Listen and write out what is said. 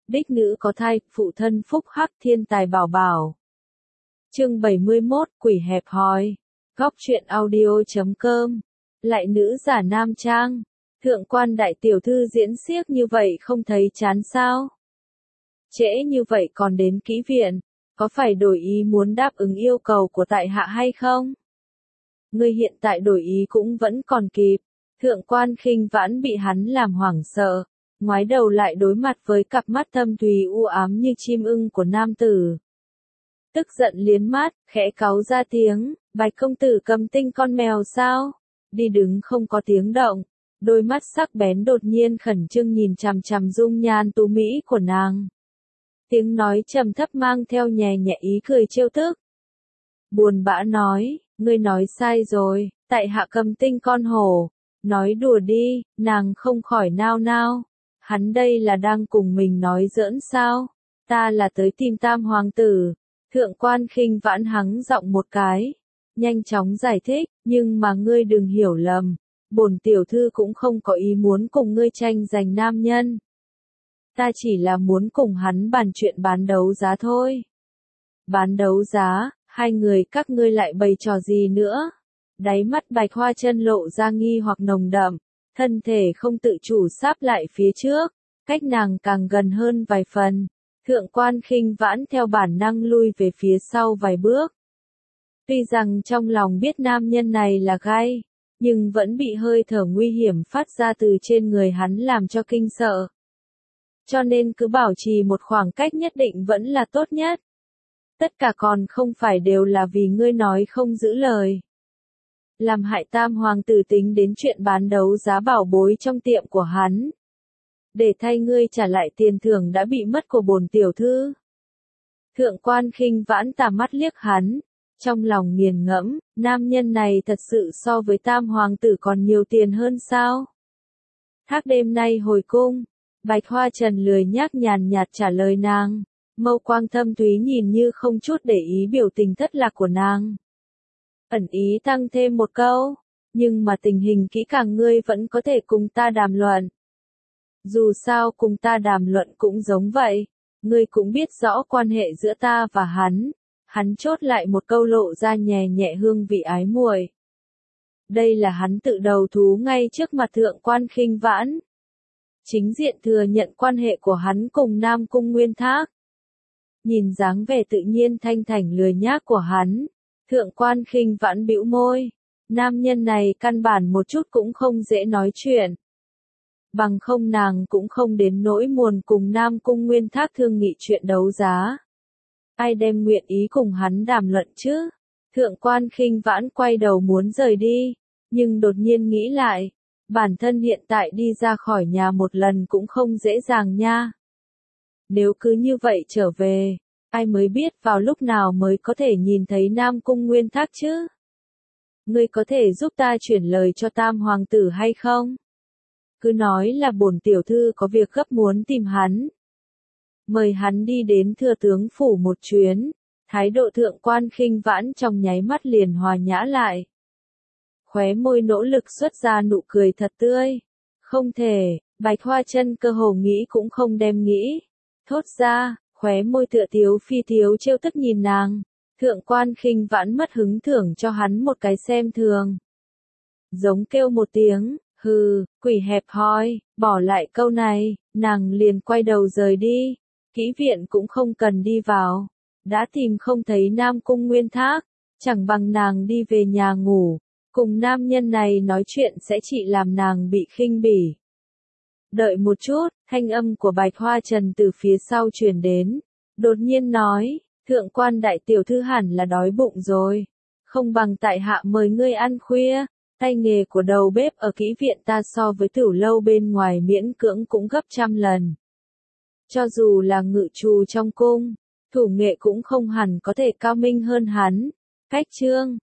đích nữ có thai, phụ thân phúc hắc thiên tài bảo bảo. Chương 71, quỷ hẹp hòi. Góc truyện audio.com. Lại nữ giả nam trang. Thượng quan đại tiểu thư diễn xiếc như vậy không thấy chán sao? Trễ như vậy còn đến kỹ viện, có phải đổi ý muốn đáp ứng yêu cầu của tại hạ hay không? Ngươi hiện tại đổi ý cũng vẫn còn kịp. Thượng quan Khinh Vãn bị hắn làm hoảng sợ, ngoái đầu lại đối mặt với cặp mắt thâm thúy u ám như chim ưng của nam tử. Tức giận liến mắt, khẽ cáu ra tiếng, Bạch công tử cầm tinh con mèo sao? Đi đứng không có tiếng động, đôi mắt sắc bén đột nhiên khẩn trương nhìn chằm chằm dung nhan tú mỹ của nàng. Tiếng nói trầm thấp mang theo nhẹ nhẹ ý cười trêu tức. Buồn bã nói, ngươi nói sai rồi, tại hạ cầm tinh con hổ. Nói đùa đi, nàng không khỏi nao nao. Hắn đây là đang cùng mình nói giỡn sao? Ta là tới tìm Tam hoàng tử. Thượng quan Khinh Vãn hắng giọng một cái, nhanh chóng giải thích, nhưng mà ngươi đừng hiểu lầm, bổn tiểu thư cũng không có ý muốn cùng ngươi tranh giành nam nhân. Ta chỉ là muốn cùng hắn bàn chuyện bán đấu giá thôi. Bán đấu giá, hai người các ngươi lại bày trò gì nữa? Đáy mắt Bạch Hoa Chân lộ ra nghi hoặc nồng đậm, thân thể không tự chủ sáp lại phía trước, cách nàng càng gần hơn vài phần. Thượng quan Khinh Vãn theo bản năng lui về phía sau vài bước. Tuy rằng trong lòng biết nam nhân này là gai, nhưng vẫn bị hơi thở nguy hiểm phát ra từ trên người hắn làm cho kinh sợ. Cho nên cứ bảo trì một khoảng cách nhất định vẫn là tốt nhất. Tất cả còn không phải đều là vì ngươi nói không giữ lời. Làm hại Tam hoàng tử tính đến chuyện bán đấu giá bảo bối trong tiệm của hắn. Để thay ngươi trả lại tiền thưởng đã bị mất của bổn tiểu thư. Thượng quan Khinh Vãn tà mắt liếc hắn, trong lòng nghiền ngẫm, nam nhân này thật sự so với Tam hoàng tử còn nhiều tiền hơn sao? Thác đêm nay hồi cung, Bạch Hoa Trần lười nhác nhàn nhạt trả lời nàng, mâu quang thâm thúy nhìn như không chút để ý biểu tình thất lạc của nàng. Ẩn ý tăng thêm một câu, nhưng mà tình hình kỹ càng ngươi vẫn có thể cùng ta đàm luận. Dù sao cùng ta đàm luận cũng giống vậy, ngươi cũng biết rõ quan hệ giữa ta và hắn chốt lại một câu lộ ra nhẹ nhẹ hương vị ái muội. Đây là hắn tự đầu thú ngay trước mặt Thượng quan Khinh Vãn. Chính diện thừa nhận quan hệ của hắn cùng Nam Cung Nguyên Thác. Nhìn dáng vẻ tự nhiên thanh thảnh lười nhác của hắn, Thượng quan Khinh Vãn bĩu môi, nam nhân này căn bản một chút cũng không dễ nói chuyện. Bằng không nàng cũng không đến nỗi muồn cùng Nam Cung Nguyên Thác thương nghị chuyện đấu giá. Ai đem nguyện ý cùng hắn đàm luận chứ? Thượng quan Khinh Vãn quay đầu muốn rời đi, nhưng đột nhiên nghĩ lại, bản thân hiện tại đi ra khỏi nhà một lần cũng không dễ dàng nha. Nếu cứ như vậy trở về, ai mới biết vào lúc nào mới có thể nhìn thấy Nam Cung Nguyên Thác chứ? Ngươi có thể giúp ta chuyển lời cho Tam hoàng tử hay không? Cứ nói là bổn tiểu thư có việc gấp muốn tìm hắn. Mời hắn đi đến thừa tướng phủ một chuyến. Thái độ Thượng quan Khinh Vãn trong nháy mắt liền hòa nhã lại. Khóe môi nỗ lực xuất ra nụ cười thật tươi. Không thể, Bạch Hoa Chân cơ hồ nghĩ cũng không đem nghĩ. Thốt ra, khóe môi tựa tiếu phi tiếu trêu tức nhìn nàng. Thượng quan Khinh Vãn mất hứng thưởng cho hắn một cái xem thường. Giống kêu một tiếng, hừ, quỷ hẹp hòi, bỏ lại câu này, nàng liền quay đầu rời đi. Kỹ viện cũng không cần đi vào. Đã tìm không thấy Nam Cung Nguyên Thác, chẳng bằng nàng đi về nhà ngủ. Cùng nam nhân này nói chuyện sẽ chỉ làm nàng bị khinh bỉ. Đợi một chút, thanh âm của Bạch Hoa Trần từ phía sau truyền đến. Đột nhiên nói, thượng quan đại tiểu thư hẳn là đói bụng rồi. Không bằng tại hạ mời ngươi ăn khuya. Tay nghề của đầu bếp ở kỹ viện ta so với tửu lâu bên ngoài miễn cưỡng cũng gấp trăm lần. Cho dù là ngự trù trong cung, thủ nghệ cũng không hẳn có thể cao minh hơn hắn. Cách chương